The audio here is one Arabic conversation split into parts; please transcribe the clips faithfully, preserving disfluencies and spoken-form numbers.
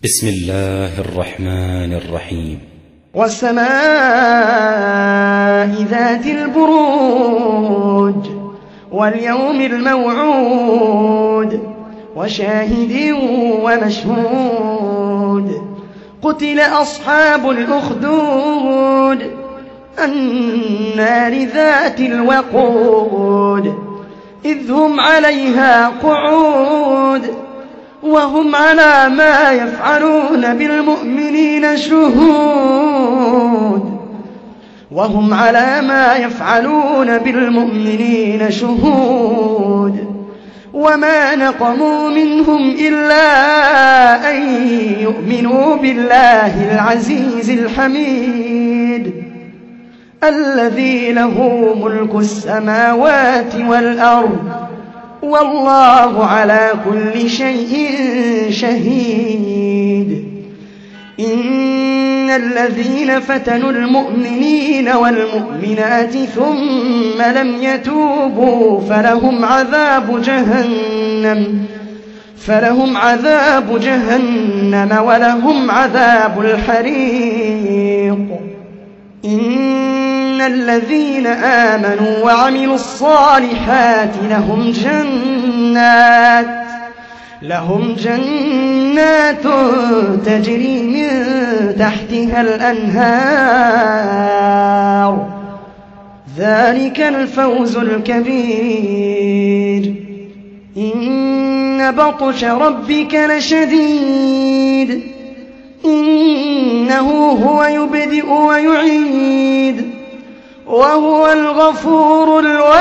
بسم الله الرحمن الرحيم. والسماء ذات البروج واليوم الموعود وشاهد ومشهود قتل أصحاب الأخدود النار ذات الوقود إذ هم عليها قعود وهم على ما يفعلون بالمؤمنين شهود وهم على ما يفعلون بالمؤمنين شهود وما نقموا منهم إلا أن يؤمنوا بالله العزيز الحميد الذي له ملك السماوات والأرض والله على كل شيء شهيد. إن الذين فتنوا المؤمنين والمؤمنات ثم لم يتوبوا فلهم عذاب جهنم فلهم عذاب جهنم ولهم عذاب الحريق. إن الذين آمنوا وعملوا الصالحات لهم جنات لهم جنات تجري من تحتها الأنهار ذلك الفوز الكبير. إن بطش ربك لشديد إنه هو يبدئ ويعيد وهو الغفور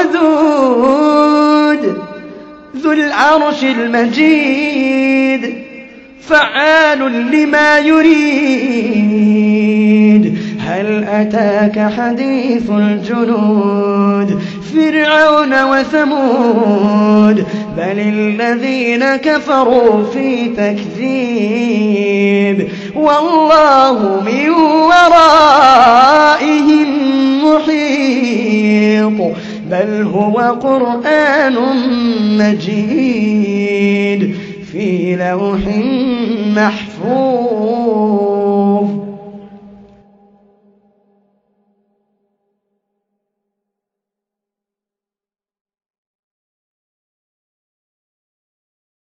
الودود ذو العرش المجيد فعال لما يريد. هل أتاك حديث الجنود فرعون وثمود بل الذين كفروا في تكذيب والله من ورائهم محيط بل هو قرآن مجيد في لوح محفوظ.